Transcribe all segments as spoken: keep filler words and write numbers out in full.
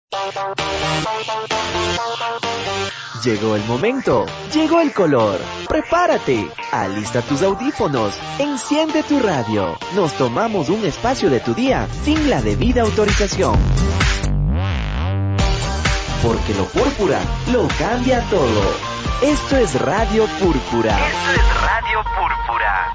Llegó el momento, llegó el color. Prepárate, alista tus audífonos, enciende tu radio. Nos tomamos un espacio de tu día sin la debida autorización. Porque lo púrpura lo cambia todo. Esto es Radio Púrpura. Esto es Radio Púrpura.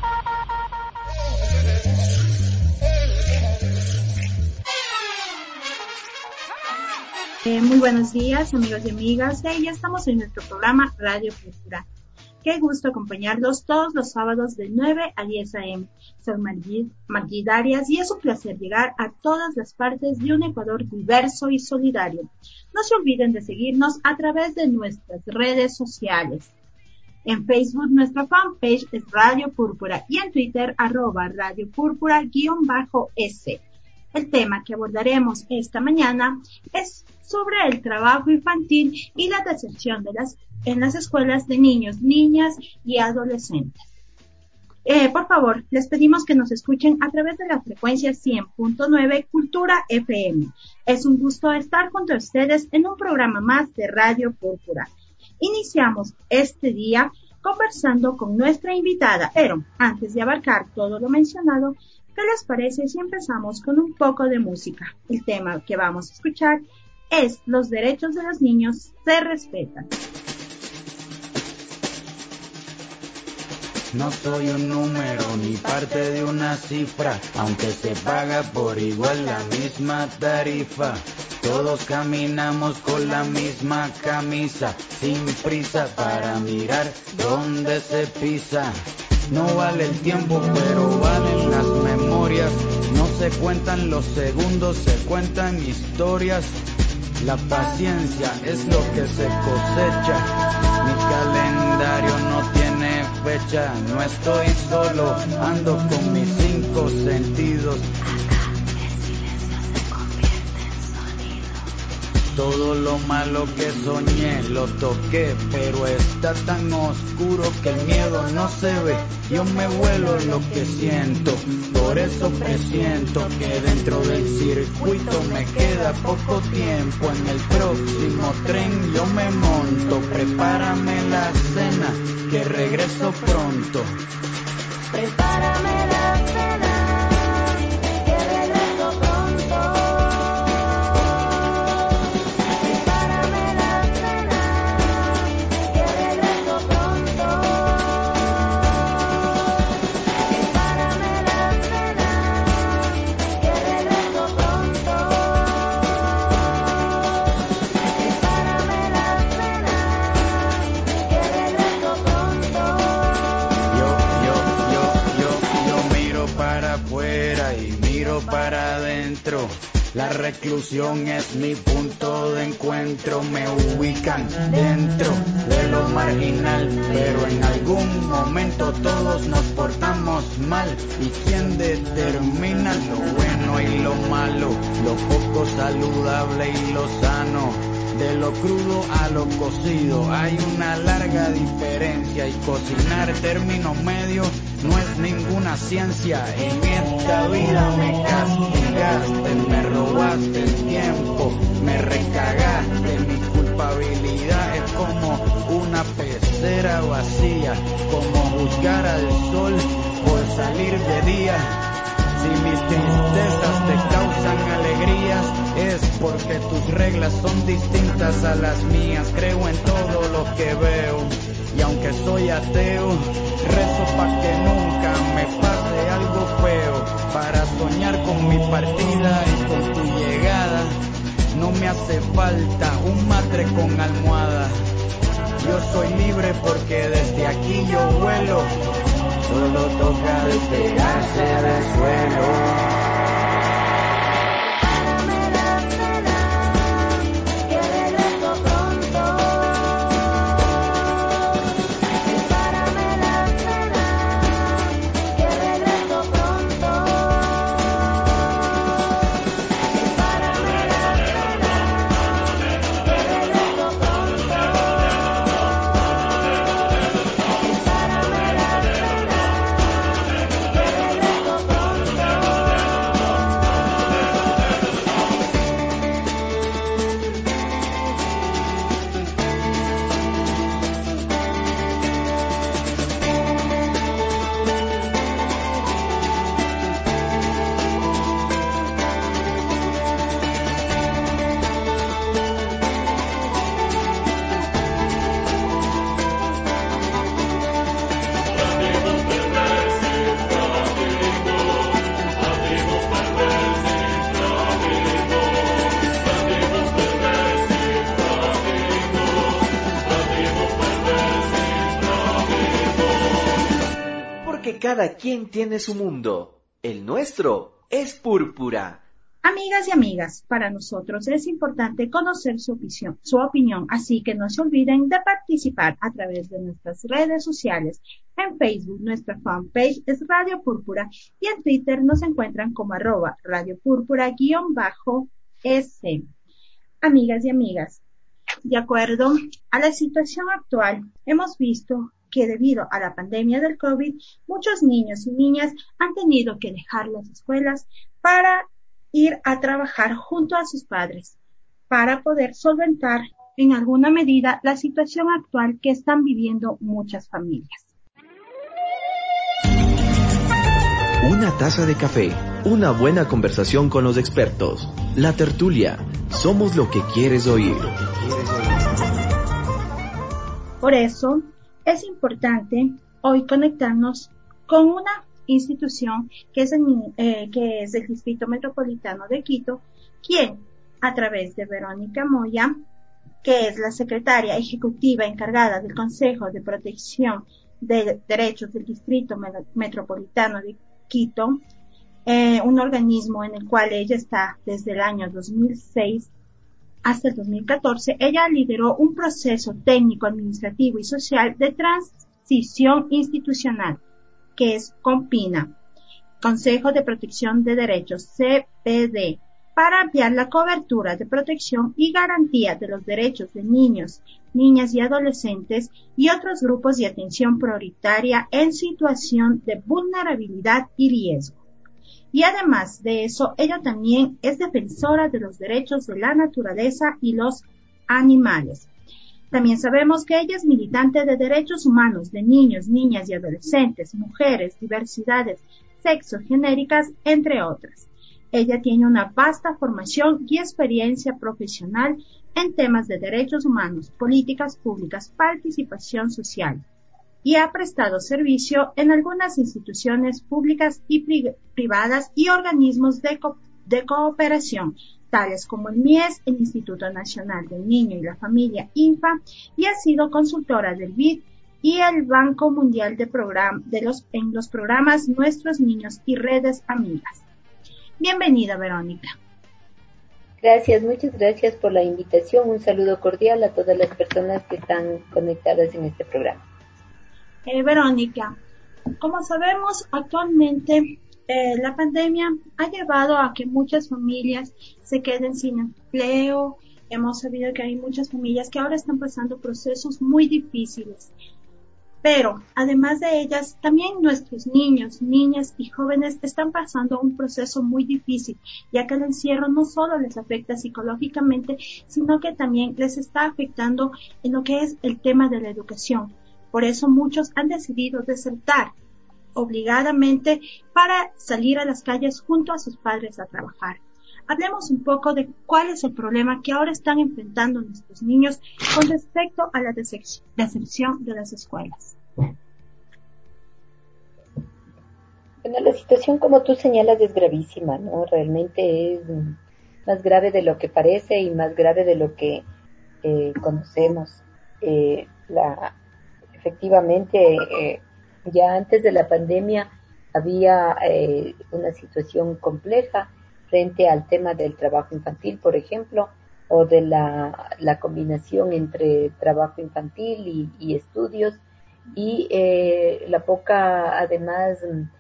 Eh, muy buenos días, amigos y amigas. Eh, ya estamos en nuestro programa Radio Púrpura. Qué gusto acompañarlos todos los sábados de nueve a diez a eme. Soy Margid Arias y es un placer llegar a todas las partes de un Ecuador diverso y solidario. No se olviden de seguirnos a través de nuestras redes sociales. En Facebook nuestra fanpage es Radio Púrpura y en Twitter arroba Radio Púrpura guión bajo S. El tema que abordaremos esta mañana es sobre el trabajo infantil y la deserción de las, en las escuelas de niños, niñas y adolescentes. Eh, por favor, les pedimos que nos escuchen a través de la frecuencia cien punto nueve Cultura F M. Es un gusto estar junto a ustedes en un programa más de Radio Púrpura. Iniciamos este día conversando con nuestra invitada, pero antes de abarcar todo lo mencionado, ¿qué les parece si empezamos con un poco de música? El tema que vamos a escuchar es Los derechos de los niños se respetan. No soy un número ni parte de una cifra, aunque se paga por igual la misma tarifa. Todos caminamos con la misma camisa, sin prisa para mirar dónde se pisa. No vale el tiempo, pero valen las memorias. No se cuentan los segundos, se cuentan historias. La paciencia es lo que se cosecha. Mi calendario no tiene fecha. No estoy solo, ando con mis cinco sentidos. Todo lo malo que soñé lo toqué, pero está tan oscuro que el miedo no se ve. Yo me vuelo lo que siento, por eso presiento que dentro del circuito me queda poco tiempo. En el próximo tren yo me monto, prepárame la cena, que regreso pronto. Prepárame la cena. Para adentro, la reclusión es mi punto de encuentro. Me ubican dentro de lo marginal, pero en algún momento todos nos portamos mal. ¿Y quién determina lo bueno y lo malo? Lo poco saludable y lo sano. De lo crudo a lo cocido hay una larga diferencia, y cocinar término medio no es ninguna ciencia. En esta vida me castigaste, me robaste el tiempo, me recagaste. Mi culpabilidad es como una pecera vacía, como juzgar al sol por salir de día. Si mis tristezas te causan alegrías, es porque tus reglas son distintas a las mías. Creo en todo lo que veo, y aunque soy ateo, rezo pa' que nunca me pase algo feo. Para soñar con mi partida y con tu llegada, no me hace falta un matre con almohada. Yo soy libre porque desde aquí yo vuelo. Solo toca despegarse del suelo. cada quien tiene su mundo. El nuestro es Púrpura. Amigas y amigas, para nosotros es importante conocer su opinión, su opinión, así que no se olviden de participar a través de nuestras redes sociales. En Facebook, nuestra fanpage es Radio Púrpura y en Twitter nos encuentran como arroba Radio Púrpura guión bajo S. Amigas y amigas, de acuerdo a la situación actual, hemos visto que debido a la pandemia del COVID, muchos niños y niñas han tenido que dejar las escuelas para ir a trabajar junto a sus padres para poder solventar en alguna medida la situación actual que están viviendo muchas familias. Una taza de café, una buena conversación con los expertos. La tertulia, somos lo que quieres oír. Por eso es importante hoy conectarnos con una institución que es, el, eh, que es el Distrito Metropolitano de Quito, quien a través de Verónica Moya, que es la secretaria ejecutiva encargada del Consejo de Protección de Derechos del Distrito Metropolitano de Quito, eh, un organismo en el cual ella está desde el año dos mil seis hasta el dos mil catorce, ella lideró un proceso técnico, administrativo y social de transición institucional, que es COMPINA, Consejo de Protección de Derechos, C P D, para ampliar la cobertura de protección y garantía de los derechos de niños, niñas y adolescentes y otros grupos de atención prioritaria en situación de vulnerabilidad y riesgo. Y además de eso, ella también es defensora de los derechos de la naturaleza y los animales. También sabemos que ella es militante de derechos humanos de niños, niñas y adolescentes, mujeres, diversidades sexogenéricas, entre otras. Ella tiene una vasta formación y experiencia profesional en temas de derechos humanos, políticas públicas, participación social y ha prestado servicio en algunas instituciones públicas y pri- privadas y organismos de, co- de cooperación, tales como el M I E S, el Instituto Nacional del Niño y la Familia, INFA, y ha sido consultora del B I D y el Banco Mundial de, Program- de los, en los programas Nuestros Niños y Redes Amigas. Bienvenida, Verónica. Gracias, muchas gracias por la invitación. Un saludo cordial a todas las personas que están conectadas en este programa. Eh, Verónica, como sabemos, actualmente eh, la pandemia ha llevado a que muchas familias se queden sin empleo. Hemos sabido que hay muchas familias que ahora están pasando procesos muy difíciles. Pero, además de ellas, también nuestros niños, niñas y jóvenes están pasando un proceso muy difícil, ya que el encierro no solo les afecta psicológicamente, sino que también les está afectando en lo que es el tema de la educación. Por eso muchos han decidido desertar obligadamente para salir a las calles junto a sus padres a trabajar. Hablemos un poco de cuál es el problema que ahora están enfrentando nuestros niños con respecto a la deserción de las escuelas. Bueno, la situación, como tú señalas, es gravísima, ¿no? Realmente es más grave de lo que parece y más grave de lo que eh, conocemos. Eh, la, efectivamente, eh, ya antes de la pandemia había eh, una situación compleja frente al tema del trabajo infantil, por ejemplo, o de la, la combinación entre trabajo infantil y, y estudios, y eh, la poca, además,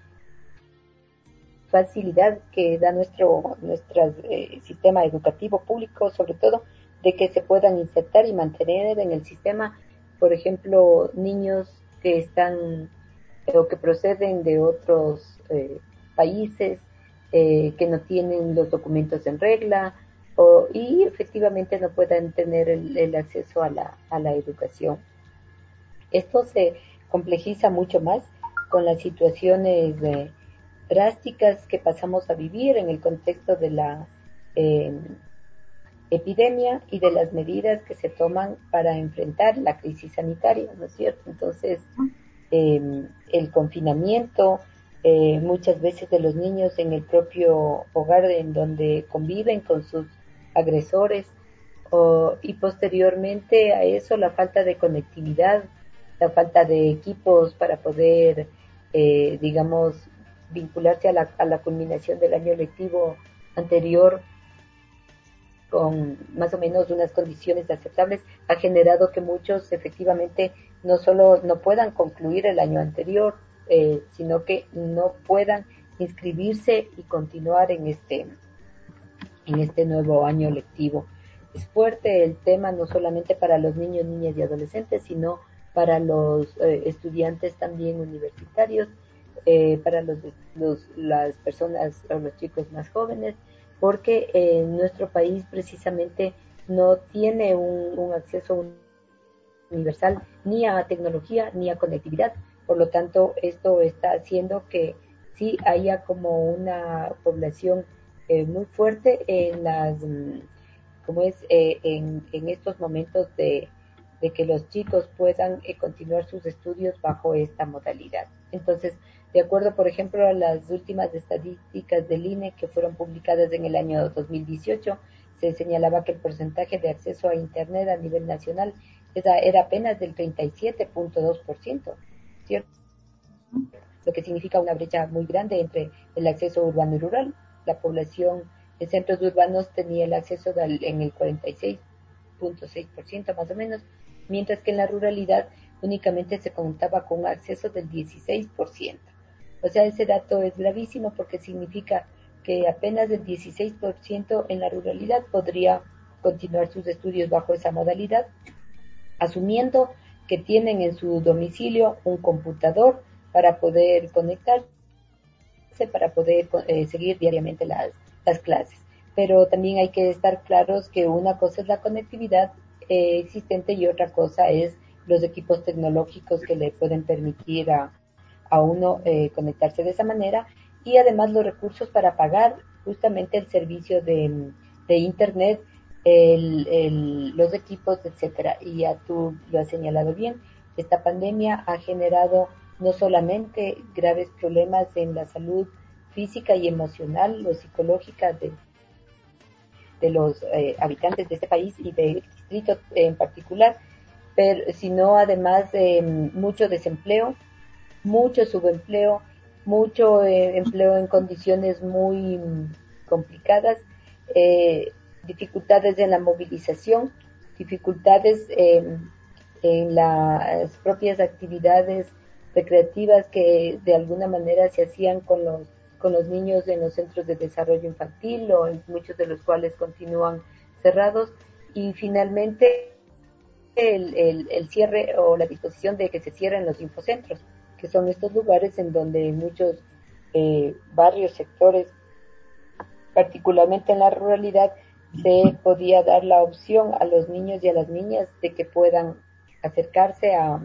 facilidad que da nuestro, nuestro eh, sistema educativo público, sobre todo, de que se puedan insertar y mantener en el sistema, por ejemplo, niños que están eh, o que proceden de otros eh, países, eh, que no tienen los documentos en regla, o, y efectivamente no puedan tener el, el acceso a la, a la educación. Esto se complejiza mucho más con las situaciones eh, drásticas que pasamos a vivir en el contexto de la eh, epidemia y de las medidas que se toman para enfrentar la crisis sanitaria, ¿no es cierto? Entonces, eh, el confinamiento, eh, muchas veces de los niños en el propio hogar en donde conviven con sus agresores, o, y posteriormente a eso la falta de conectividad, la falta de equipos para poder eh, digamos, vincularse a la, a la culminación del año lectivo anterior con más o menos unas condiciones aceptables, ha generado que muchos efectivamente no solo no puedan concluir el año anterior, eh, sino que no puedan inscribirse y continuar en este, en este nuevo año lectivo. Es fuerte el tema no solamente para los niños, niñas y adolescentes, sino para los eh, estudiantes también universitarios, eh, para los, los, las personas o los chicos más jóvenes, porque eh, nuestro país precisamente no tiene un, un acceso universal ni a tecnología ni a conectividad. Por lo tanto, esto está haciendo que sí haya como una población eh, muy fuerte en las, como es, eh, en, en estos momentos de, de que los chicos puedan eh, continuar sus estudios bajo esta modalidad. Entonces, de acuerdo, por ejemplo, a las últimas estadísticas del I N E que fueron publicadas en el año dos mil dieciocho, se señalaba que el porcentaje de acceso a Internet a nivel nacional era, era apenas del treinta y siete punto dos por ciento, ¿cierto? Lo que significa una brecha muy grande entre el acceso urbano y rural. La población en centros urbanos tenía el acceso del, en el cuarenta y seis punto seis por ciento más o menos, mientras que en la ruralidad únicamente se contaba con un acceso del dieciséis por ciento. O sea, ese dato es gravísimo porque significa que apenas el dieciséis por ciento en la ruralidad podría continuar sus estudios bajo esa modalidad, asumiendo que tienen en su domicilio un computador para poder conectarse, para poder eh, seguir diariamente las, las clases. Pero también hay que estar claros que una cosa es la conectividad eh, existente y otra cosa es los equipos tecnológicos que le pueden permitir a, a uno eh, conectarse de esa manera, y además los recursos para pagar justamente el servicio de, de Internet, el, el, los equipos, etcétera. Y ya tú lo has señalado bien, esta pandemia ha generado no solamente graves problemas en la salud física y emocional o psicológica de, de los eh, habitantes de este país y del distrito en particular, pero sino además de eh, mucho desempleo, mucho subempleo, mucho eh, empleo en condiciones muy complicadas, eh, dificultades en la movilización, dificultades eh, en las propias actividades recreativas que de alguna manera se hacían con los con los niños en los centros de desarrollo infantil, o en muchos de los cuales continúan cerrados, y finalmente el, el, el cierre o la disposición de que se cierren los infocentros, que son estos lugares en donde muchos eh, barrios, sectores, particularmente en la ruralidad, se podía dar la opción a los niños y a las niñas de que puedan acercarse a,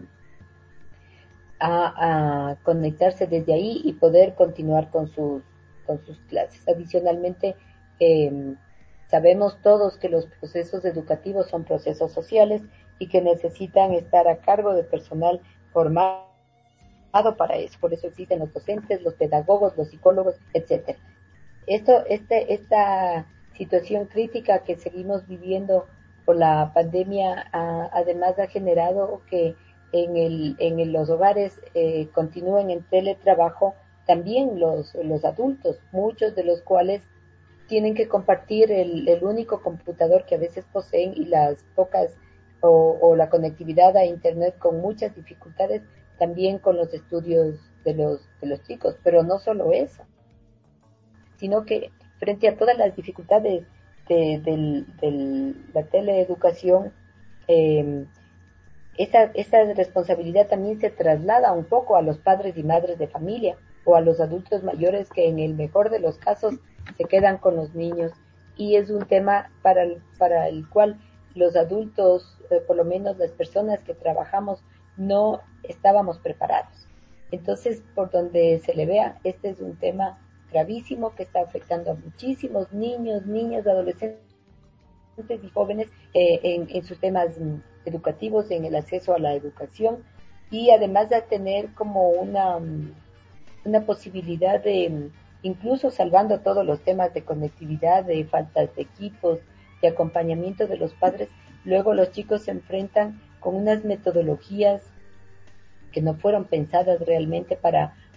a, a conectarse desde ahí y poder continuar con sus, con sus clases. Adicionalmente, eh, sabemos todos que los procesos educativos son procesos sociales y que necesitan estar a cargo de personal formado para eso. Por eso existen los docentes, los pedagogos, los psicólogos, etcétera. Esto, este, esta situación crítica que seguimos viviendo por la pandemia, a, además ha generado que en, el, en los hogares eh, continúen en teletrabajo también los, los adultos, muchos de los cuales tienen que compartir el, el único computador que a veces poseen y las pocas o, o la conectividad a internet con muchas dificultades también con los estudios de los, de los chicos. Pero no solo eso, sino que frente a todas las dificultades de, de, de la teleeducación, eh, esa, esa responsabilidad también se traslada un poco a los padres y madres de familia o a los adultos mayores que en el mejor de los casos se quedan con los niños, y es un tema para el, para el cual los adultos, eh, por lo menos las personas que trabajamos, no estábamos preparados. Entonces, por donde se le vea, este es un tema gravísimo que está afectando a muchísimos niños, niñas, adolescentes y jóvenes eh, en, en sus temas educativos, en el acceso a la educación, y además de tener como una, una posibilidad de, incluso salvando todos los temas de conectividad, de faltas de equipos, de acompañamiento de los padres, luego los chicos se enfrentan con unas metodologías que no fueron pensadas realmente para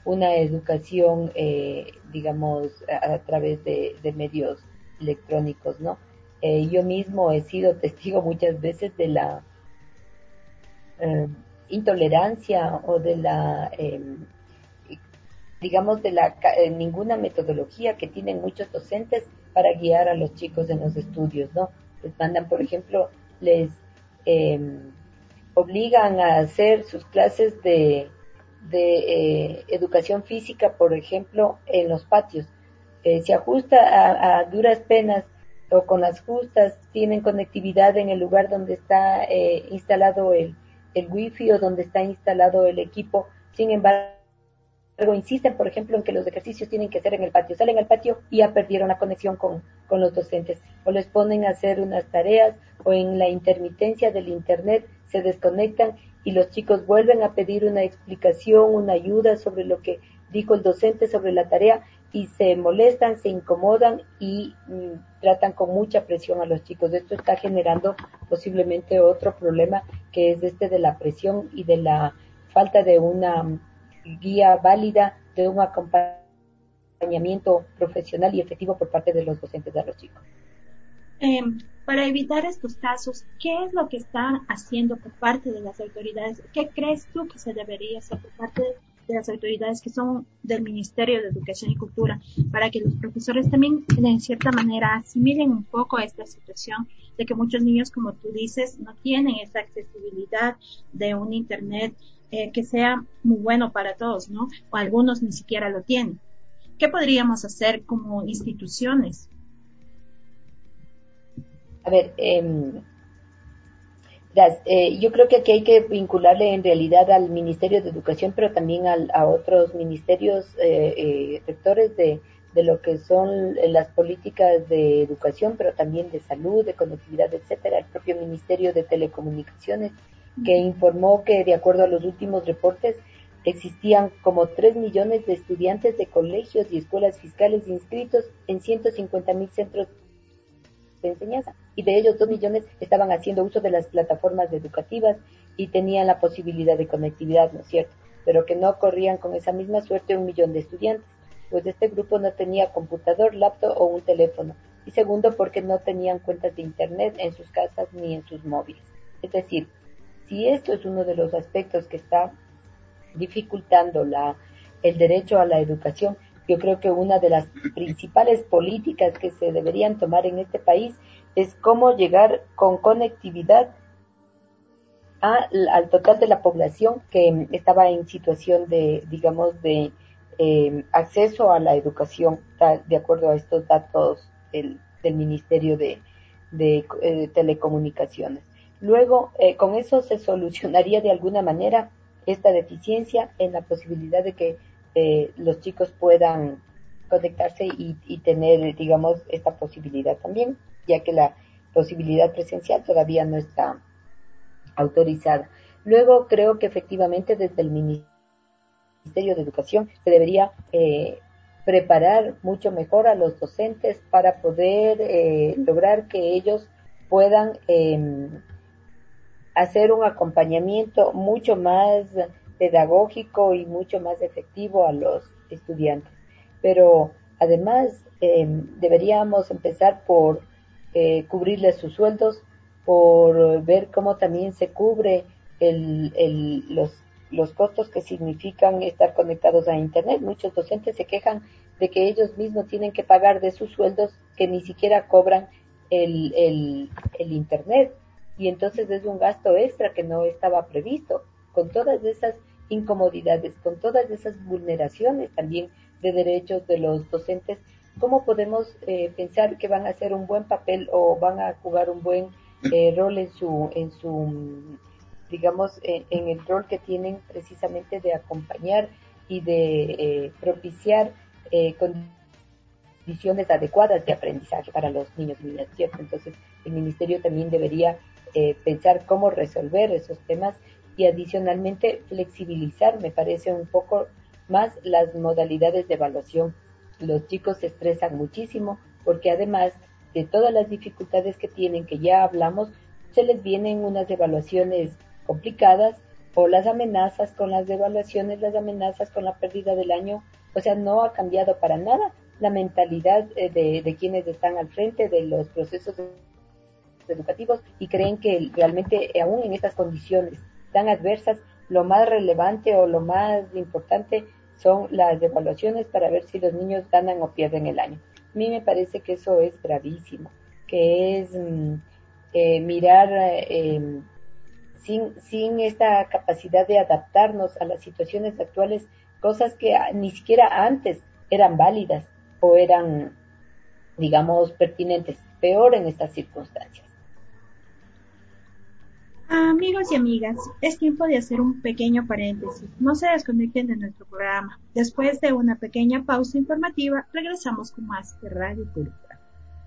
una educación, eh, digamos, a, a través de, de medios electrónicos, ¿no? Eh, yo mismo he sido testigo muchas veces de la eh, intolerancia o de la, eh, digamos, de la eh, ninguna metodología que tienen muchos docentes para guiar a los chicos en los estudios, ¿no? Les mandan, por ejemplo, les eh, obligan a hacer sus clases de, de eh, educación física, por ejemplo, en los patios. Eh, se ajusta a, a duras penas o con las justas, tienen conectividad en el lugar donde está eh, instalado el, el wifi o donde está instalado el equipo. Sin embargo, insisten, por ejemplo, en que los ejercicios tienen que ser en el patio. Salen al patio y ya perdieron la conexión con, con los docentes. O les ponen a hacer unas tareas o en la intermitencia del internet se desconectan y los chicos vuelven a pedir una explicación, una ayuda sobre lo que dijo el docente sobre la tarea y se molestan, se incomodan y mm, tratan con mucha presión a los chicos. Esto está generando posiblemente otro problema que es este de la presión y de la falta de una guía válida, de un acompañamiento profesional y efectivo por parte de los docentes de los chicos. Eh, para evitar estos casos, ¿qué es lo que están haciendo por parte de las autoridades? ¿Qué crees tú que se debería hacer por parte de las autoridades que son del Ministerio de Educación y Cultura para que los profesores también, en cierta manera, asimilen un poco esta situación de que muchos niños, como tú dices, no tienen esa accesibilidad de un Internet eh, que sea muy bueno para todos, ¿no? O algunos ni siquiera lo tienen. ¿Qué podríamos hacer como instituciones? A ver, eh, eh, yo creo que aquí hay que vincularle en realidad al Ministerio de Educación, pero también al, a otros ministerios eh, eh, rectores de, de lo que son las políticas de educación, pero también de salud, de conectividad, etcétera. El propio Ministerio de Telecomunicaciones, que informó que de acuerdo a los últimos reportes existían como tres millones de estudiantes de colegios y escuelas fiscales inscritos en ciento cincuenta mil centros de enseñanza, y de ellos dos millones estaban haciendo uso de las plataformas educativas y tenían la posibilidad de conectividad, ¿no es cierto? Pero que no corrían con esa misma suerte un millón de estudiantes, pues este grupo no tenía computador, laptop o un teléfono, y segundo, porque no tenían cuentas de internet en sus casas ni en sus móviles. Es decir, si esto es uno de los aspectos que está dificultando la, el derecho a la educación, yo creo que una de las principales políticas que se deberían tomar en este país es cómo llegar con conectividad a, al total de la población que estaba en situación de, digamos, de eh, acceso a la educación, de acuerdo a estos datos del, del Ministerio de, de eh, Telecomunicaciones. Luego, eh, con eso se solucionaría de alguna manera esta deficiencia en la posibilidad de que eh, los chicos puedan conectarse y, y tener, digamos, esta posibilidad también, ya que la posibilidad presencial todavía no está autorizada. Luego, creo que efectivamente desde el Ministerio de Educación se debería eh, preparar mucho mejor a los docentes para poder eh, lograr que ellos puedan eh, hacer un acompañamiento mucho más pedagógico y mucho más efectivo a los estudiantes. Pero además eh, deberíamos empezar por eh, cubrirles sus sueldos, por ver cómo también se cubre el, el, los, los costos que significan estar conectados a Internet. Muchos docentes se quejan de que ellos mismos tienen que pagar de sus sueldos que ni siquiera cobran el, el, el Internet. Y entonces es un gasto extra que no estaba previsto, con todas esas incomodidades, con todas esas vulneraciones también de derechos de los docentes. ¿Cómo podemos eh, pensar que van a hacer un buen papel o van a jugar un buen eh, rol en su, en su, digamos, en, en el rol que tienen precisamente de acompañar y de eh, propiciar eh, condiciones adecuadas de aprendizaje para los niños y niñas, ¿cierto? Entonces, el ministerio también debería eh, pensar cómo resolver esos temas y adicionalmente flexibilizar, me parece, un poco más las modalidades de evaluación. Los chicos se estresan muchísimo porque además de todas las dificultades que tienen, que ya hablamos, se les vienen unas evaluaciones complicadas o las amenazas con las devaluaciones, las amenazas con la pérdida del año, o sea, no ha cambiado para nada la mentalidad eh, de, de quienes están al frente de los procesos educativos y creen que realmente aún en estas condiciones tan adversas, lo más relevante o lo más importante son las evaluaciones para ver si los niños ganan o pierden el año. A mí me parece que eso es gravísimo, que es mm, eh, mirar eh, sin, sin esta capacidad de adaptarnos a las situaciones actuales, cosas que ni siquiera antes eran válidas o eran, digamos, pertinentes, peor en estas circunstancias. Amigos y amigas, es tiempo de hacer un pequeño paréntesis. No se desconecten de nuestro programa. Después de una pequeña pausa informativa, regresamos con más de Radio Púrpura.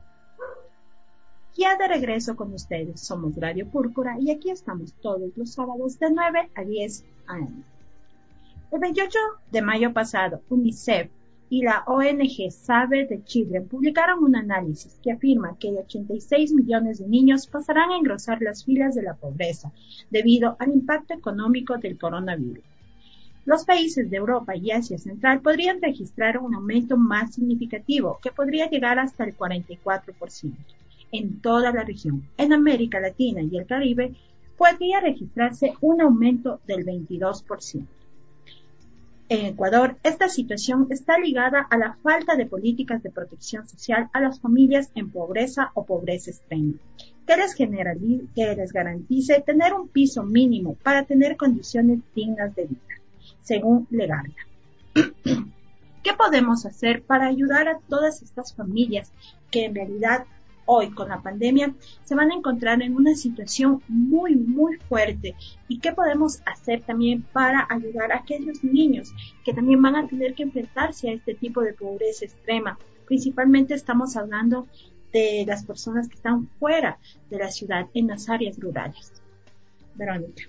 Ya de regreso con ustedes, somos Radio Púrpura y aquí estamos todos los sábados de nueve a diez a eme. El veintiocho de mayo pasado, UNICEF y la O N G Save the Children publicaron un análisis que afirma que ochenta y seis millones de niños pasarán a engrosar las filas de la pobreza debido al impacto económico del coronavirus. Los países de Europa y Asia Central podrían registrar un aumento más significativo que podría llegar hasta el cuarenta y cuatro por ciento. En toda la región, en América Latina y el Caribe, podría registrarse un aumento del veintidós por ciento. En Ecuador, esta situación está ligada a la falta de políticas de protección social a las familias en pobreza o pobreza extrema, que les, generalice, que les garantice tener un piso mínimo para tener condiciones dignas de vida, según Legarda. ¿Qué podemos hacer para ayudar a todas estas familias que en realidad hoy con la pandemia se van a encontrar en una situación muy, muy fuerte? ¿Y qué podemos hacer también para ayudar a aquellos niños que también van a tener que enfrentarse a este tipo de pobreza extrema? Principalmente estamos hablando de las personas que están fuera de la ciudad, en las áreas rurales. Verónica.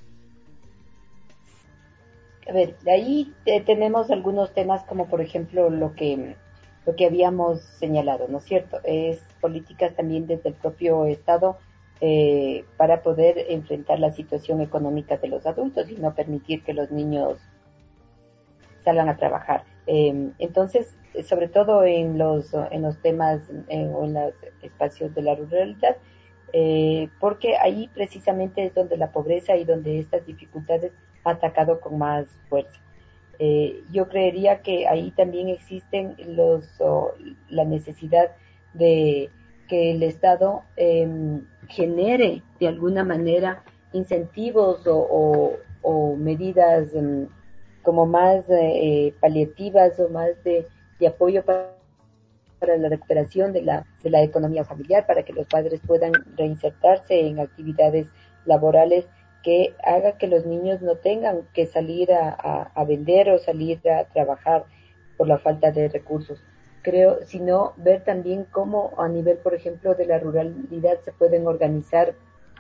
A ver, de ahí eh, tenemos algunos temas como por ejemplo lo que lo que habíamos señalado, ¿no es cierto? Es políticas también desde el propio Estado eh, para poder enfrentar la situación económica de los adultos y no permitir que los niños salgan a trabajar. Eh, entonces, sobre todo en los en los temas en, o en los espacios de la ruralidad, eh, porque ahí precisamente es donde la pobreza y donde estas dificultades ha atacado con más fuerza. Eh, yo creería que ahí también existen los oh, la necesidad de que el Estado eh, genere de alguna manera incentivos o, o, o medidas um, como más eh, paliativas o más de, de apoyo para, para la recuperación de la, de la economía familiar, para que los padres puedan reinsertarse en actividades laborales que haga que los niños no tengan que salir a, a, a vender o salir a trabajar por la falta de recursos. Creo, sino ver también cómo a nivel, por ejemplo, de la ruralidad se pueden organizar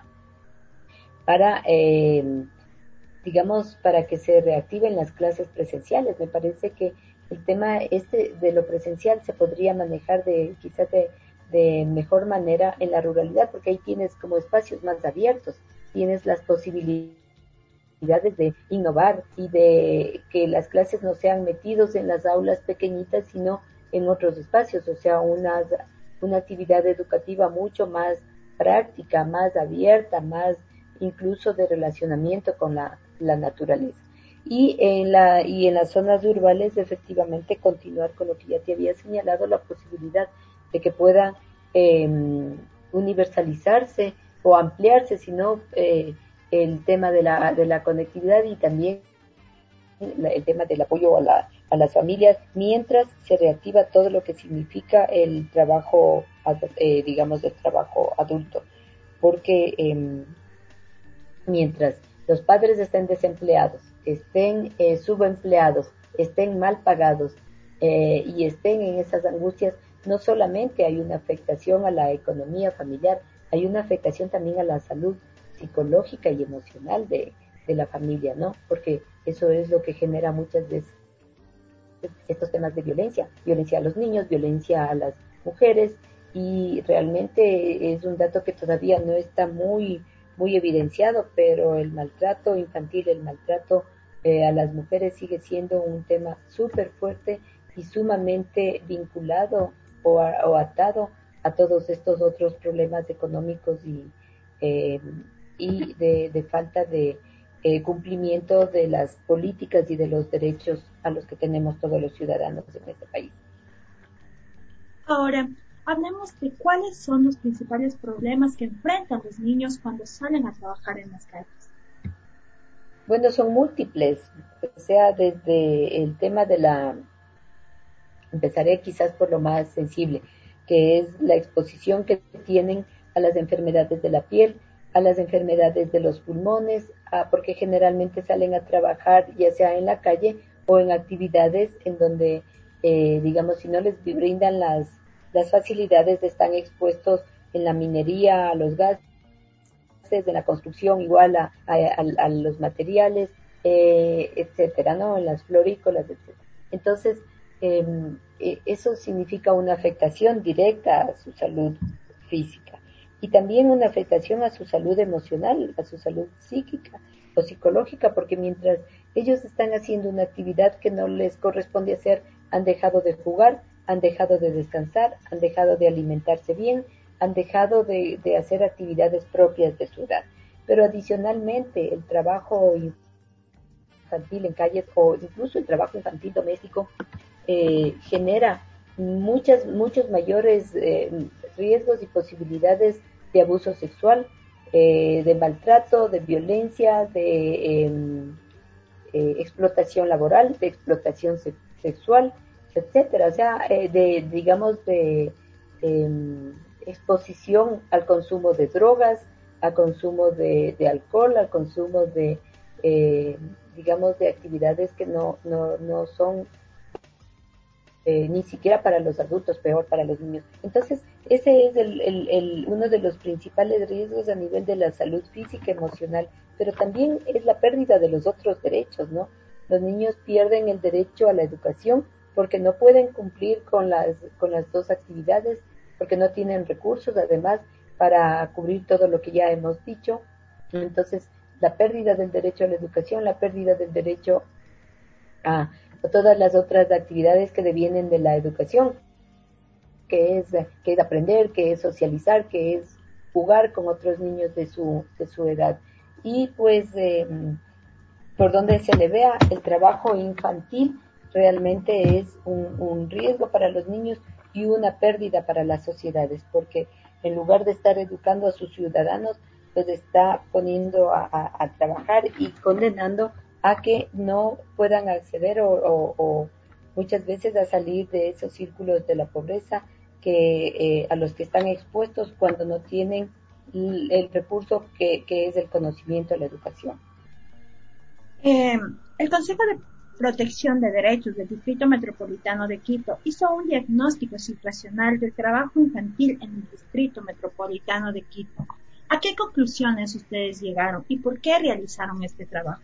para, eh, digamos, para que se reactiven las clases presenciales. Me parece que el tema este de lo presencial se podría manejar de quizás de, de mejor manera en la ruralidad, porque ahí tienes como espacios más abiertos, tienes las posibilidades de innovar y de que las clases no sean metidos en las aulas pequeñitas, sino en otros espacios, o sea, una, una actividad educativa mucho más práctica, más abierta, más incluso de relacionamiento con la, la naturaleza. Y en, la, y en las zonas rurales, efectivamente, continuar con lo que ya te había señalado, la posibilidad de que puedan eh, universalizarse o ampliarse, sino eh, el tema de la, de la conectividad y también el tema del apoyo a, la, a las familias, mientras se reactiva todo lo que significa el trabajo, eh, digamos, el trabajo adulto. Porque eh, mientras los padres estén desempleados, estén eh, subempleados, estén mal pagados eh, y estén en esas angustias, no solamente hay una afectación a la economía familiar, hay una afectación también a la salud psicológica y emocional de, de la familia, ¿no? Porque eso es lo que genera muchas veces estos temas de violencia, violencia a los niños, violencia a las mujeres, y realmente es un dato que todavía no está muy muy evidenciado, pero el maltrato infantil, el maltrato eh, a las mujeres sigue siendo un tema súper fuerte y sumamente vinculado o, a, o atado a todos estos otros problemas económicos y, eh, y de, de falta de eh, cumplimiento de las políticas y de los derechos a los que tenemos todos los ciudadanos en este país. Ahora, hablemos de cuáles son los principales problemas que enfrentan los niños cuando salen a trabajar en las calles. Bueno, son múltiples, o sea, desde el tema de la, empezaré quizás por lo más sensible, que es la exposición que tienen a las enfermedades de la piel, a las enfermedades de los pulmones, a, porque generalmente salen a trabajar ya sea en la calle o en actividades en donde, eh, digamos, si no les brindan las, las facilidades, están expuestos en la minería, a los gases, de la construcción, igual a, a, a, a los materiales, eh, etcétera, ¿no? En las florícolas, etcétera. Entonces, eh, eso significa una afectación directa a su salud física y también una afectación a su salud emocional, a su salud psíquica o psicológica, porque mientras ellos están haciendo una actividad que no les corresponde hacer, han dejado de jugar, han dejado de descansar, han dejado de alimentarse bien, han dejado de, de hacer actividades propias de su edad. Pero adicionalmente, el trabajo infantil en calles o incluso el trabajo infantil doméstico eh, genera muchas, muchos mayores eh, riesgos y posibilidades de abuso sexual, eh, de maltrato, de violencia, de eh, eh, explotación laboral, de explotación se- sexual, etcétera. O sea, eh, de, digamos, de eh, exposición al consumo de drogas, al consumo de, de alcohol, al consumo de, eh, digamos, de actividades que no, no, no son eh, ni siquiera para los adultos, peor para los niños. Entonces, ese es el, el, el, uno de los principales riesgos a nivel de la salud física, emocional, pero también es la pérdida de los otros derechos, ¿no? Los niños pierden el derecho a la educación porque no pueden cumplir con las, con las dos actividades, porque no tienen recursos, además, para cubrir todo lo que ya hemos dicho. Entonces, la pérdida del derecho a la educación, la pérdida del derecho a todas las otras actividades que devienen de la educación, que es, que es aprender, que es socializar, que es jugar con otros niños de su, de su edad. Y pues, eh, por donde se le vea, el trabajo infantil realmente es un, un riesgo para los niños y una pérdida para las sociedades, porque en lugar de estar educando a sus ciudadanos, los está poniendo a, a, a trabajar y condenando a que no puedan acceder o, o, o muchas veces a salir de esos círculos de la pobreza que eh, a los que están expuestos cuando no tienen el, el recurso que, que es el conocimiento, la educación. Eh, el Consejo de Protección de Derechos del Distrito Metropolitano de Quito hizo un diagnóstico situacional del trabajo infantil en el Distrito Metropolitano de Quito. ¿A qué conclusiones ustedes llegaron y por qué realizaron este trabajo?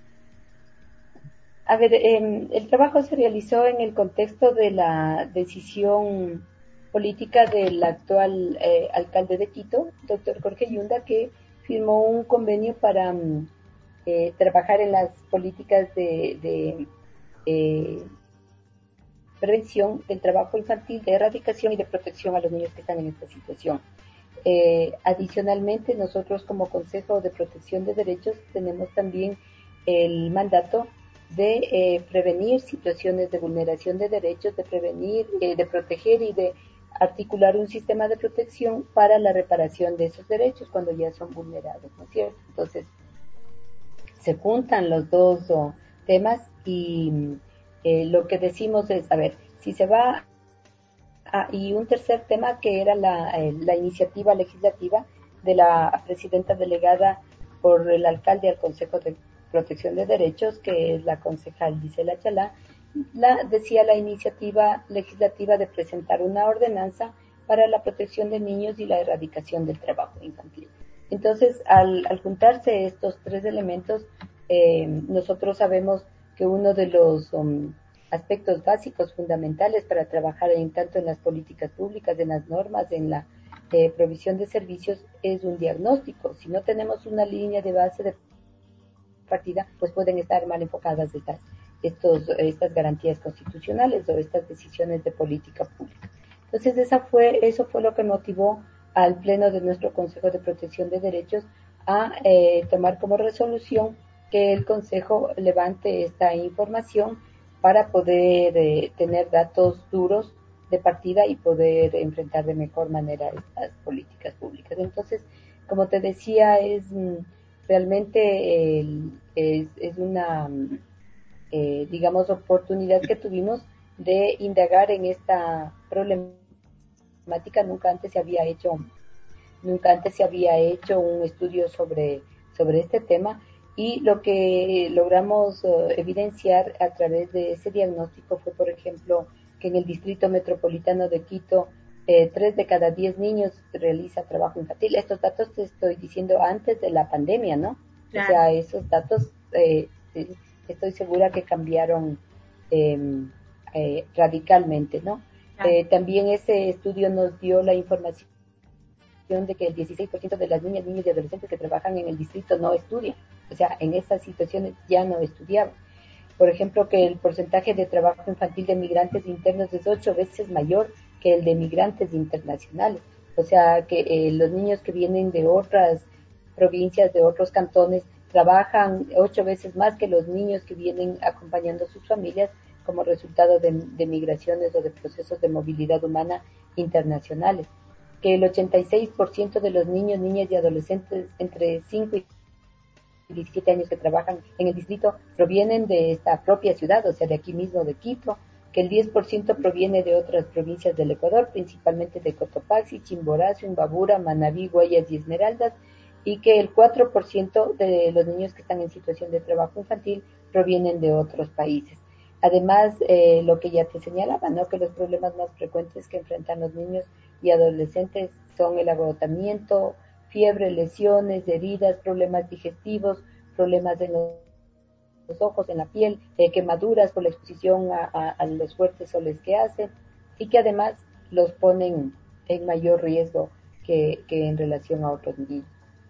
A ver, eh, el trabajo se realizó en el contexto de la decisión política del actual eh, alcalde de Quito, doctor Jorge Yunda, que firmó un convenio para um, eh, trabajar en las políticas de, de eh, prevención del trabajo infantil, de erradicación y de protección a los niños que están en esta situación. Eh, adicionalmente, nosotros como Consejo de Protección de Derechos tenemos también el mandato de eh, prevenir situaciones de vulneración de derechos, de prevenir, eh, de proteger y de articular un sistema de protección para la reparación de esos derechos cuando ya son vulnerados, ¿no es cierto? Entonces, se juntan los dos oh, temas y eh, lo que decimos es, a ver, si se va a, y un tercer tema que era la, eh, la iniciativa legislativa de la presidenta delegada por el alcalde al Consejo de Protección de Derechos, que es la concejal Gisela Chalá, la, decía la iniciativa legislativa de presentar una ordenanza para la protección de niños y la erradicación del trabajo infantil. Entonces, al, al juntarse estos tres elementos, eh, nosotros sabemos que uno de los um, aspectos básicos, fundamentales para trabajar en tanto en las políticas públicas, en las normas, en la eh, provisión de servicios es un diagnóstico. Si no tenemos una línea de base de partida, pues pueden estar mal enfocadas estas, estos, estas garantías constitucionales o estas decisiones de política pública. Entonces, esa fue, eso fue lo que motivó al Pleno de nuestro Consejo de Protección de Derechos a eh, tomar como resolución que el Consejo levante esta información para poder eh, tener datos duros de partida y poder enfrentar de mejor manera estas políticas públicas. Entonces, como te decía, es realmente eh, es, es una, eh, digamos, oportunidad que tuvimos de indagar en esta problemática. Nunca antes se había hecho, nunca antes se había hecho un estudio sobre, sobre este tema, y lo que logramos uh, evidenciar a través de ese diagnóstico fue, por ejemplo, que en el Distrito Metropolitano de Quito, eh, tres de cada diez niños realiza trabajo infantil. Estos datos te estoy diciendo antes de la pandemia, ¿no? Claro. O sea, esos datos eh, estoy segura que cambiaron eh, eh, radicalmente, ¿no? Claro. Eh, también ese estudio nos dio la información de que el dieciséis por ciento de las niñas, niños y adolescentes que trabajan en el distrito no estudian. O sea, en estas situaciones ya no estudiaban. Por ejemplo, que el porcentaje de trabajo infantil de migrantes internos es ocho veces mayor que el de migrantes internacionales. O sea, que eh, los niños que vienen de otras provincias, de otros cantones, trabajan ocho veces más que los niños que vienen acompañando a sus familias como resultado de, de migraciones o de procesos de movilidad humana internacionales. Que el ochenta y seis por ciento de los niños, niñas y adolescentes entre cinco y diecisiete años que trabajan en el distrito provienen de esta propia ciudad, o sea, de aquí mismo de Quito, que el diez por ciento proviene de otras provincias del Ecuador, principalmente de Cotopaxi, Chimborazo, Imbabura, Manabí, Guayas y Esmeraldas, y que el cuatro por ciento de los niños que están en situación de trabajo infantil provienen de otros países. Además, eh, lo que ya te señalaba, ¿no? Que los problemas más frecuentes que enfrentan los niños y adolescentes son el agotamiento, fiebre, lesiones, heridas, problemas digestivos, problemas en los ojos, en la piel, eh, quemaduras por la exposición a, a, a los fuertes soles que hacen, y que además los ponen en mayor riesgo que, que en relación a otros niños.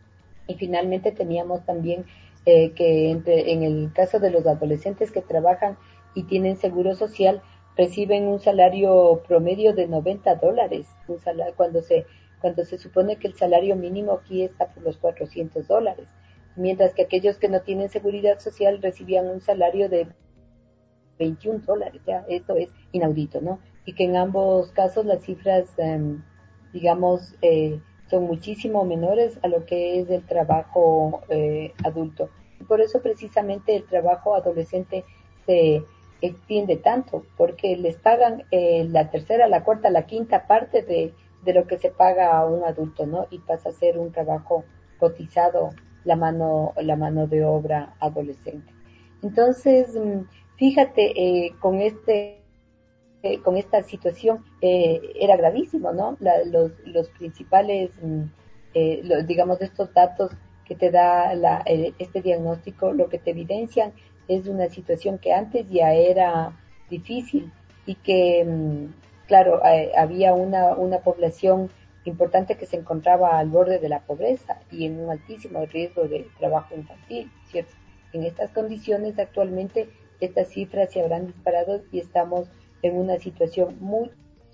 Y finalmente teníamos también eh, que entre, en el caso de los adolescentes que trabajan y tienen seguro social, reciben un salario promedio de noventa dólares, un salario, cuando se cuando se supone que el salario mínimo aquí está por los cuatrocientos dólares, mientras que aquellos que no tienen seguridad social recibían un salario de veintiún dólares, ya esto es inaudito, ¿no? Y que en ambos casos las cifras, eh, digamos, eh, son muchísimo menores a lo que es el trabajo eh, adulto. Y por eso precisamente el trabajo adolescente se extiende tanto, porque les pagan eh, la tercera, la cuarta, la quinta parte de, de lo que se paga a un adulto, ¿no? Y pasa a ser un trabajo cotizado la mano, la mano de obra adolescente. Entonces, fíjate, eh, con este eh, con esta situación eh, era gravísimo, ¿no? La, los, los principales, eh, los, digamos, estos datos que te da la, eh, este diagnóstico, lo que te evidencian es una situación que antes ya era difícil y que, claro, eh, había una, una población importante que se encontraba al borde de la pobreza y en un altísimo riesgo de trabajo infantil, ¿cierto? En estas condiciones actualmente estas cifras se habrán disparado y estamos en una situación mucho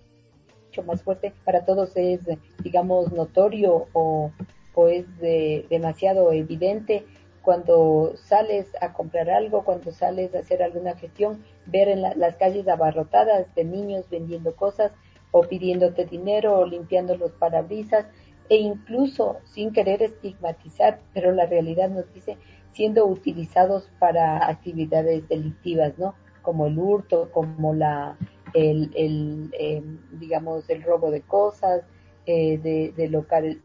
más fuerte. Para todos es, digamos, notorio o, o es de, demasiado evidente cuando sales a comprar algo, cuando sales a hacer alguna gestión, ver en la, las calles abarrotadas de niños vendiendo cosas o pidiéndote dinero o limpiando los parabrisas, e incluso sin querer estigmatizar, pero la realidad nos dice, siendo utilizados para actividades delictivas, ¿no? Como el hurto, como la el, el eh, digamos el robo de cosas, eh, de, de local,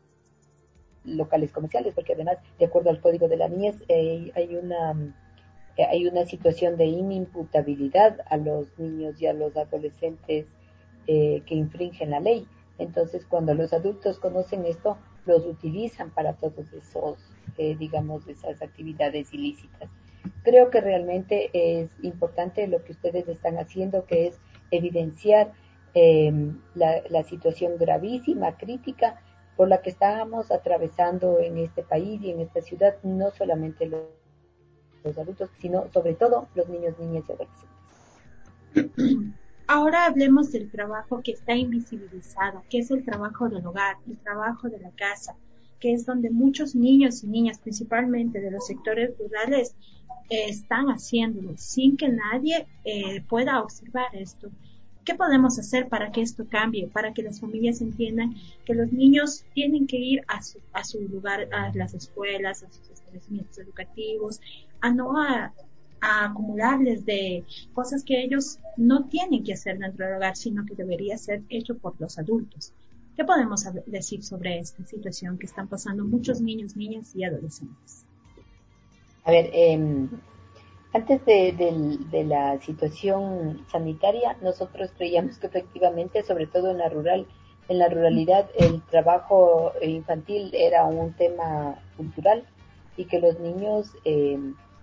locales comerciales, porque además, de acuerdo al Código de la Niñez, eh, hay una eh, hay una situación de inimputabilidad a los niños y a los adolescentes eh, que infringen la ley. Entonces, cuando los adultos conocen esto, los utilizan para todos esos, eh, digamos, esas actividades ilícitas. Creo que realmente es importante lo que ustedes están haciendo, que es evidenciar eh, la, la situación gravísima, crítica por la que estábamos atravesando en este país y en esta ciudad, no solamente los, los adultos, sino sobre todo los niños, niñas y adolescentes. Ahora hablemos del trabajo que está invisibilizado, que es el trabajo del hogar, el trabajo de la casa, que es donde muchos niños y niñas, principalmente de los sectores rurales, eh, están haciéndolo sin que nadie eh, pueda observar esto. ¿Qué podemos hacer para que esto cambie, para que las familias entiendan que los niños tienen que ir a su, a su lugar, a las escuelas, a sus establecimientos educativos, a no a, a acumularles de cosas que ellos no tienen que hacer dentro del hogar, sino que debería ser hecho por los adultos? ¿Qué podemos decir sobre esta situación que están pasando muchos niños, niñas y adolescentes? A ver, eh, antes de, de, de la situación sanitaria, nosotros creíamos que efectivamente, sobre todo en la rural, en la ruralidad, el trabajo infantil era un tema cultural y que los niños eh,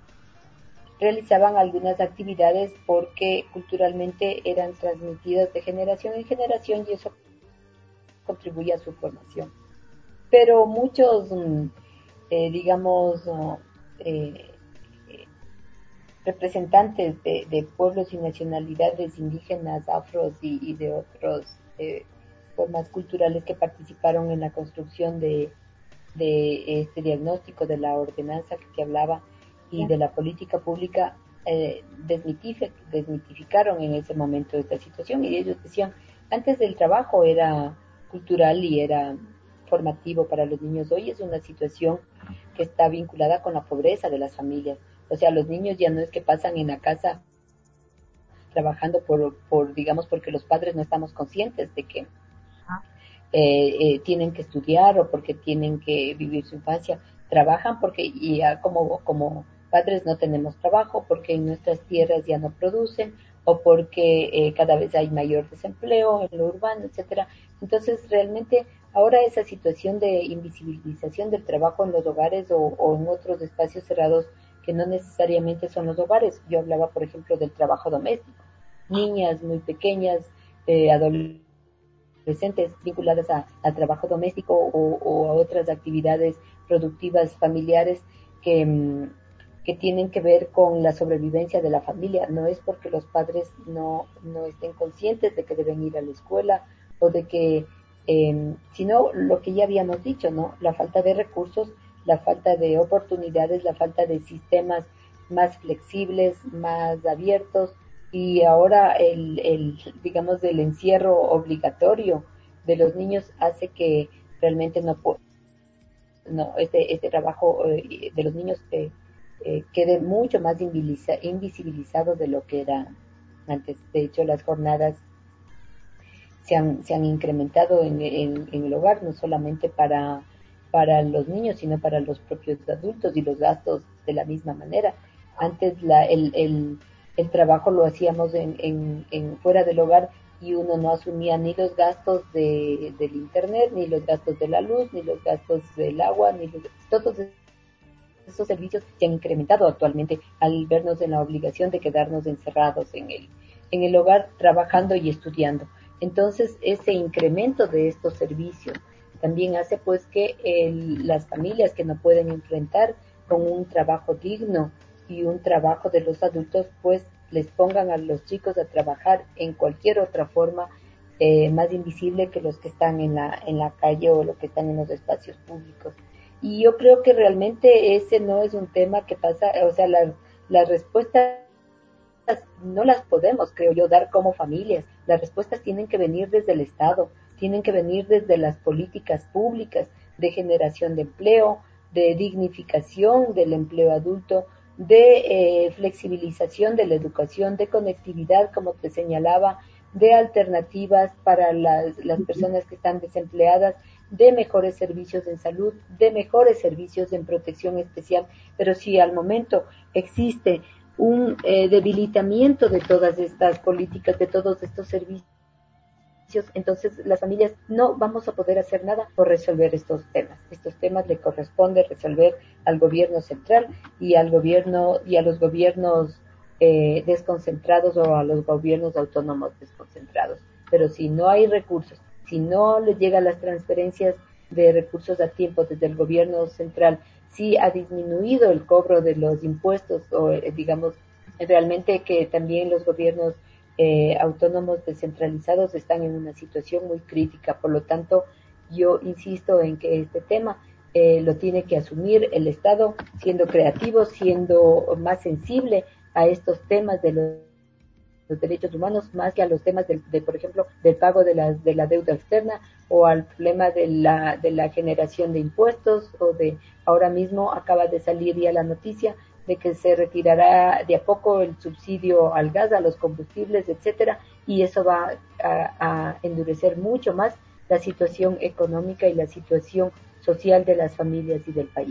realizaban algunas actividades porque culturalmente eran transmitidas de generación en generación y eso contribuye a su formación. Pero muchos, eh, digamos, eh, representantes de, de pueblos y nacionalidades indígenas, afros y, y de otras eh, formas culturales que participaron en la construcción de, de este diagnóstico de la ordenanza que te hablaba y de la política pública, eh, desmitific, desmitificaron en ese momento esta situación y ellos decían, antes el trabajo era cultural y era formativo para los niños, hoy es una situación que está vinculada con la pobreza de las familias. O sea, los niños ya no es que pasan en la casa trabajando por, por digamos, porque los padres no estamos conscientes de que eh, eh, tienen que estudiar o porque tienen que vivir su infancia. Trabajan porque y ya como, como padres no tenemos trabajo, porque en nuestras tierras ya no producen o porque eh, cada vez hay mayor desempleo en lo urbano, etcétera. Entonces, realmente, ahora esa situación de invisibilización del trabajo en los hogares o, o en otros espacios cerrados que no necesariamente son los hogares. Yo hablaba, por ejemplo, del trabajo doméstico. Niñas muy pequeñas, eh, adolescentes vinculadas a, a trabajo doméstico o, o a otras actividades productivas familiares que, que tienen que ver con la sobrevivencia de la familia. No es porque los padres no, no estén conscientes de que deben ir a la escuela o de que, eh, sino lo que ya habíamos dicho, ¿no? La falta de recursos, la falta de oportunidades, la falta de sistemas más flexibles, más abiertos y ahora el, el digamos el encierro obligatorio de los niños hace que realmente no no este este trabajo eh, de los niños eh, eh, quede mucho más invisibilizado de lo que era antes. De hecho, las jornadas se han, se han incrementado en, en, en el hogar, no solamente para, para los niños, sino para los propios adultos y los gastos de la misma manera. Antes la, el, el, el trabajo lo hacíamos en, en, en fuera del hogar y uno no asumía ni los gastos de, del internet, ni los gastos de la luz, ni los gastos del agua, ni los, todos esos servicios se han incrementado actualmente al vernos en la obligación de quedarnos encerrados en el, en el hogar trabajando y estudiando. Entonces, ese incremento de estos servicios también hace pues que el, las familias que no pueden enfrentar con un trabajo digno y un trabajo de los adultos, pues les pongan a los chicos a trabajar en cualquier otra forma eh, más invisible que los que están en la, en la calle o los que están en los espacios públicos. Y yo creo que realmente ese no es un tema que pasa, o sea, las, las respuestas no las podemos, creo yo, dar como familias. Las respuestas tienen que venir desde el Estado, tienen que venir desde las políticas públicas de generación de empleo, de dignificación del empleo adulto, de eh, flexibilización de la educación, de conectividad, como te señalaba, de alternativas para las, las personas que están desempleadas, de mejores servicios en salud, de mejores servicios en protección especial. Pero si al momento existe un eh, debilitamiento de todas estas políticas, de todos estos servicios, entonces las familias no vamos a poder hacer nada por resolver estos temas. Estos temas le corresponde resolver al gobierno central y al gobierno y a los gobiernos eh, desconcentrados o a los gobiernos autónomos desconcentrados. Pero si no hay recursos, si no les llegan las transferencias de recursos a tiempo desde el gobierno central sí ha disminuido el cobro de los impuestos, o eh, digamos, realmente que también los gobiernos eh, autónomos descentralizados están en una situación muy crítica. Por lo tanto, yo insisto en que este tema eh, lo tiene que asumir el Estado, siendo creativo, siendo más sensible a estos temas de los los derechos humanos, más que a los temas del, de, por ejemplo, del pago de la, de la deuda externa, o al problema de la, de la generación de impuestos, o de, ahora mismo acaba de salir ya la noticia de que se retirará de a poco el subsidio al gas, a los combustibles, etcétera, y eso va a, a endurecer mucho más la situación económica y la situación social de las familias y del país.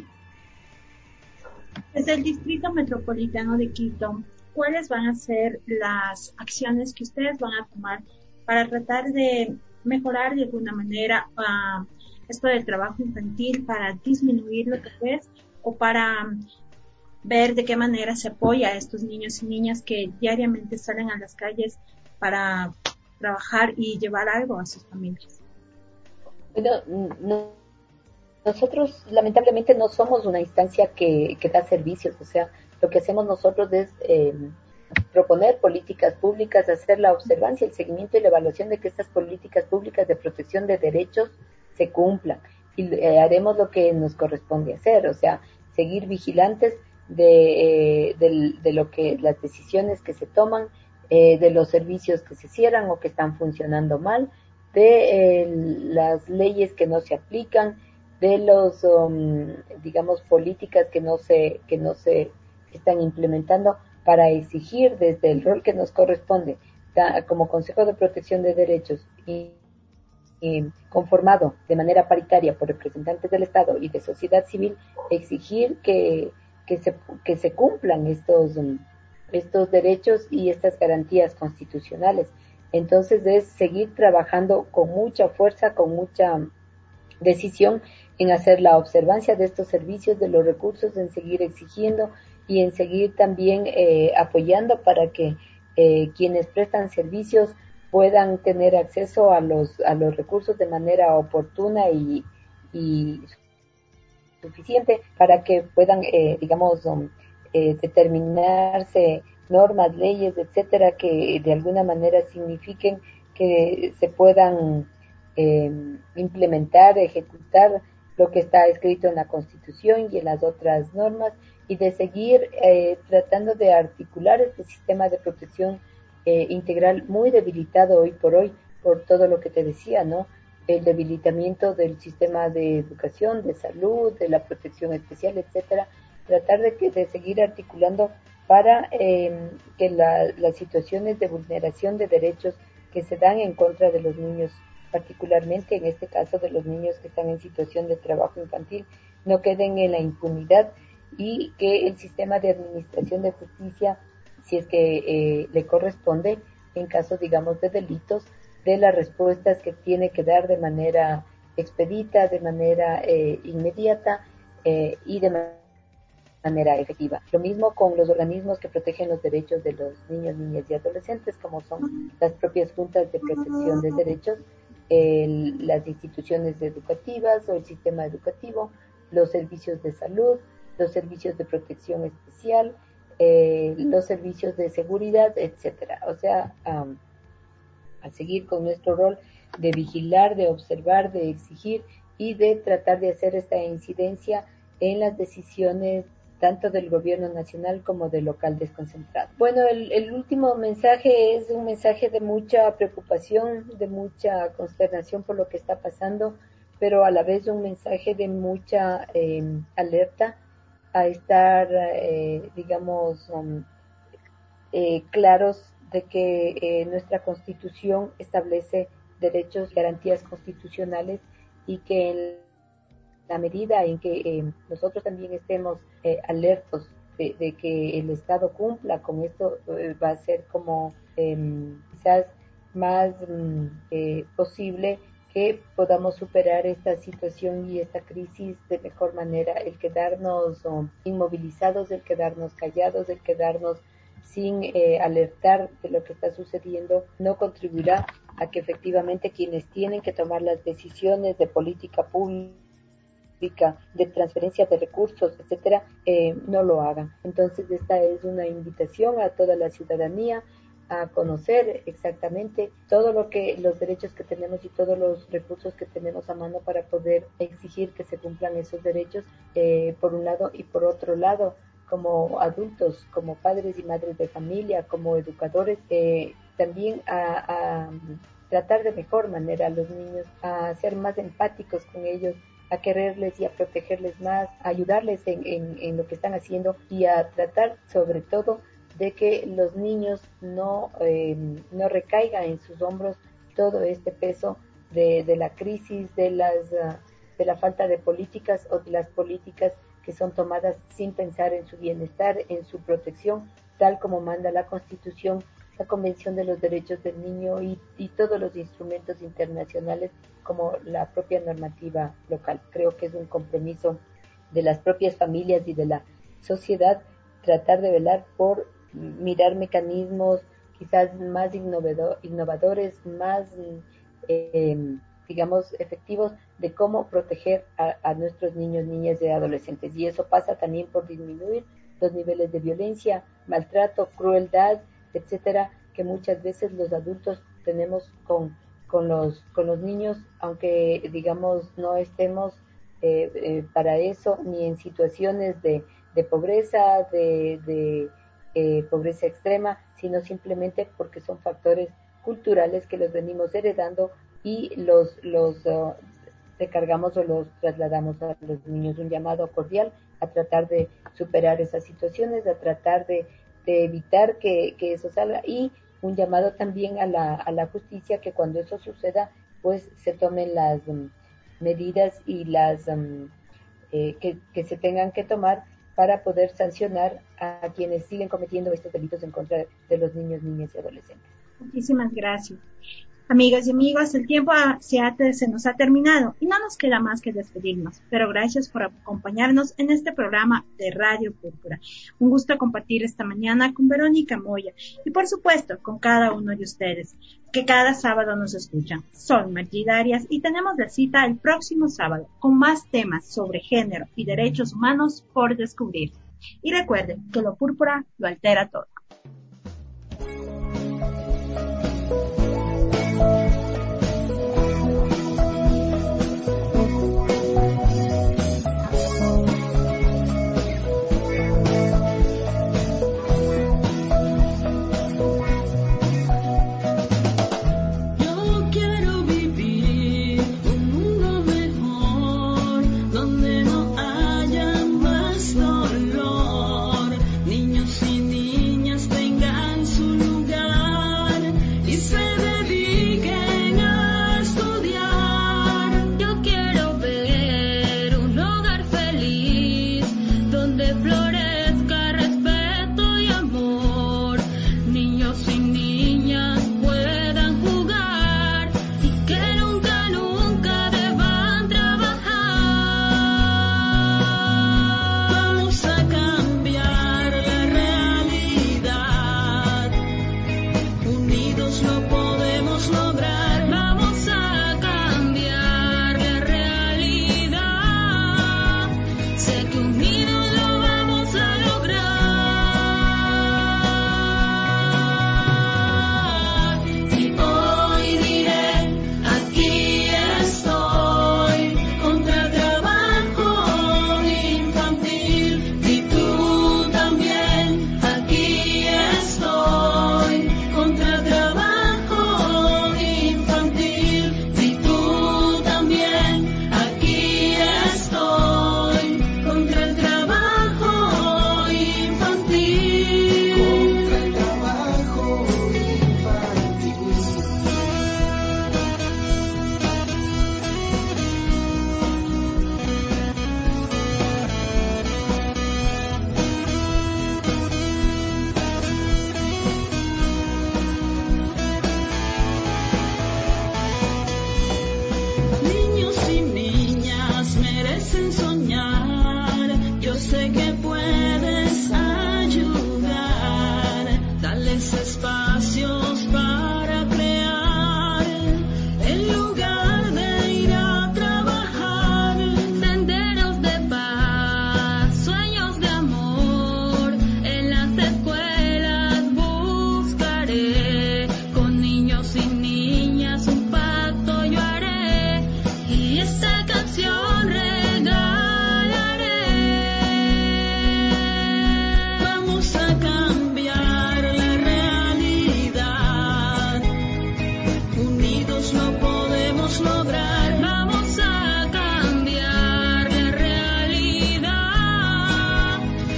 Desde el Distrito Metropolitano de Quito, ¿cuáles van a ser las acciones que ustedes van a tomar para tratar de mejorar de alguna manera uh, esto del trabajo infantil, para disminuir lo que es, o para um, ver de qué manera se apoya a estos niños y niñas que diariamente salen a las calles para trabajar y llevar algo a sus familias? Bueno, no, nosotros lamentablemente no somos una instancia que, que da servicios, o sea, lo que hacemos nosotros es eh, proponer políticas públicas, hacer la observancia, el seguimiento y la evaluación de que estas políticas públicas de protección de derechos se cumplan. Y eh, haremos lo que nos corresponde hacer, o sea, seguir vigilantes de, eh, de, de lo que las decisiones que se toman, eh, de los servicios que se cierran o que están funcionando mal, de eh, las leyes que no se aplican, de los, um, digamos, políticas que no se que no se están implementando, para exigir desde el rol que nos corresponde da, como Consejo de Protección de Derechos y, y conformado de manera paritaria por representantes del Estado y de sociedad civil, exigir que, que, se, que se cumplan estos, um, estos derechos y estas garantías constitucionales. Entonces es seguir trabajando con mucha fuerza, con mucha decisión en hacer la observancia de estos servicios, de los recursos, en seguir exigiendo y en seguir también eh, apoyando para que eh, quienes prestan servicios puedan tener acceso a los a los recursos de manera oportuna y, y suficiente para que puedan, eh, digamos, um, eh, determinarse normas, leyes, etcétera, que de alguna manera signifiquen que se puedan eh, implementar, ejecutar lo que está escrito en la Constitución y en las otras normas, y de seguir eh, tratando de articular este sistema de protección eh, integral muy debilitado hoy por hoy por todo lo que te decía, ¿no? El debilitamiento del sistema de educación, de salud, de la protección especial, etcétera, tratar de, que, de seguir articulando para eh, que la, las situaciones de vulneración de derechos que se dan en contra de los niños, particularmente en este caso de los niños que están en situación de trabajo infantil, no queden en la impunidad, y que el sistema de administración de justicia, si es que eh, le corresponde, en caso, digamos, de delitos, de las respuestas que tiene que dar de manera expedita, de manera eh, inmediata eh, y de manera efectiva. Lo mismo con los organismos que protegen los derechos de los niños, niñas y adolescentes, como son las propias juntas de protección de derechos, el, las instituciones educativas o el sistema educativo, los servicios de salud, los servicios de protección especial, eh, los servicios de seguridad, etcétera. O sea, um, a seguir con nuestro rol de vigilar, de observar, de exigir y de tratar de hacer esta incidencia en las decisiones tanto del gobierno nacional como del local desconcentrado. Bueno, el, el último mensaje es un mensaje de mucha preocupación, de mucha consternación por lo que está pasando, pero a la vez un mensaje de mucha eh, alerta a estar, eh, digamos, um, eh, claros de que eh, nuestra Constitución establece derechos y garantías constitucionales, y que en la medida en que eh, nosotros también estemos eh, alertos de, de que el Estado cumpla con esto, eh, va a ser como eh, quizás más mm, eh, posible que podamos superar esta situación y esta crisis de mejor manera. El quedarnos um, inmovilizados, el quedarnos callados, el quedarnos sin eh, alertar de lo que está sucediendo, no contribuirá a que efectivamente quienes tienen que tomar las decisiones de política pública, de transferencia de recursos, etcétera, eh, no lo hagan. Entonces, esta es una invitación a toda la ciudadanía a conocer exactamente todo lo que, los derechos que tenemos y todos los recursos que tenemos a mano para poder exigir que se cumplan esos derechos, eh, por un lado, y por otro lado, como adultos, como padres y madres de familia, como educadores, eh, también a, a tratar de mejor manera a los niños, a ser más empáticos con ellos, a quererles y a protegerles más, a ayudarles en, en, en lo que están haciendo y a tratar sobre todo de que los niños no, eh, no recaiga en sus hombros todo este peso de, de la crisis, de, las, uh, de la falta de políticas o de las políticas que son tomadas sin pensar en su bienestar, en su protección, tal como manda la Constitución, la Convención de los Derechos del Niño y, y todos los instrumentos internacionales como la propia normativa local. Creo que es un compromiso de las propias familias y de la sociedad tratar de velar por mirar mecanismos quizás más innovador, innovadores, más, eh, digamos, efectivos de cómo proteger a, a nuestros niños, niñas y adolescentes. Y eso pasa también por disminuir los niveles de violencia, maltrato, crueldad, etcétera, que muchas veces los adultos tenemos con, con, los, con los niños, aunque, digamos, no estemos eh, eh, para eso ni en situaciones de, de pobreza, de... de Eh, pobreza extrema, sino simplemente porque son factores culturales que los venimos heredando y los, los uh, recargamos o los trasladamos a los niños. Un llamado cordial a tratar de superar esas situaciones, a tratar de, de evitar que, que eso salga, y un llamado también a la, a la justicia, que cuando eso suceda, pues se tomen las um, medidas y las um, eh, que, que se tengan que tomar para poder sancionar a quienes siguen cometiendo estos delitos en contra de los niños, niñas y adolescentes. Muchísimas gracias. Amigas y amigos, el tiempo se, ha, se nos ha terminado y no nos queda más que despedirnos, pero gracias por acompañarnos en este programa de Radio Púrpura. Un gusto compartir esta mañana con Verónica Moya y por supuesto con cada uno de ustedes, que cada sábado nos escuchan. Soy Margida Arias y tenemos la cita el próximo sábado con más temas sobre género y derechos humanos por descubrir. Y recuerden que lo púrpura lo altera todo. Sé que unidos lo vamos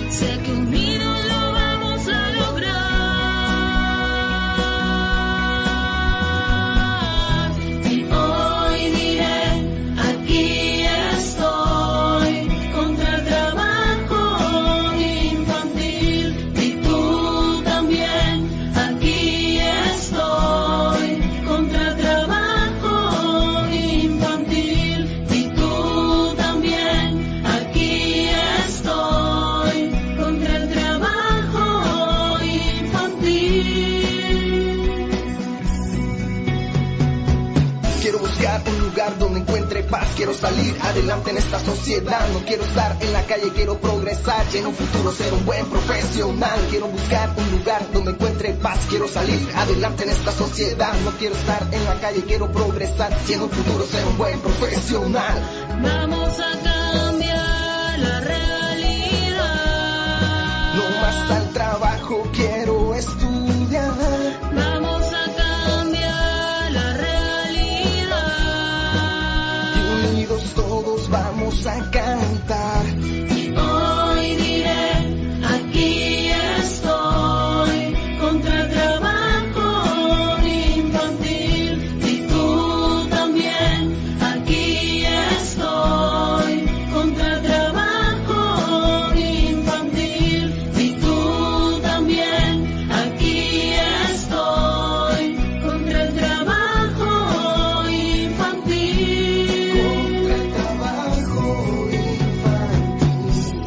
Sé que unidos lo vamos a lograr. Y hoy diré, aquí estoy, contra el trabajo infantil. Y tú también, aquí estoy, contra el trabajo infantil. Y tú también, aquí estoy, contra el trabajo infantil. Quiero buscar un lugar donde encuentre paz. Quiero salir adelante en esta sociedad. No quiero estar en la calle, quiero progresar y en un futuro ser un buen profesional. Quiero buscar un lugar donde encuentre paz. Quiero salir adelante en esta sociedad. No quiero estar en la calle, quiero progresar y en un futuro ser un buen profesional. Vamos a cambiar la realidad. No más al trabajo, quiero estudiar. Vamos a cambiar la realidad. Y unidos todos vamos a cantar. Y hoy diré, aquí estoy, contra el trabajo infantil. Y tú también, aquí estoy, contra el trabajo infantil. Y tú también, aquí estoy, contra el trabajo infantil. Contra el trabajo infantil.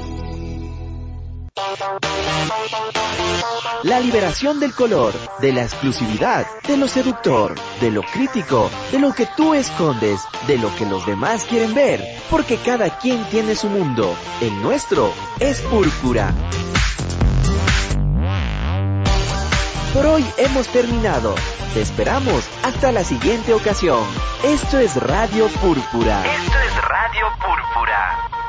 La liberación del color, de la exclusividad, de lo seductor, de lo crítico, de lo que tú escondes, de lo que los demás quieren ver, porque cada quien tiene su mundo. El nuestro es púrpura. Por hoy hemos terminado. Te esperamos hasta la siguiente ocasión. Esto es Radio Púrpura. Esto es Radio Púrpura.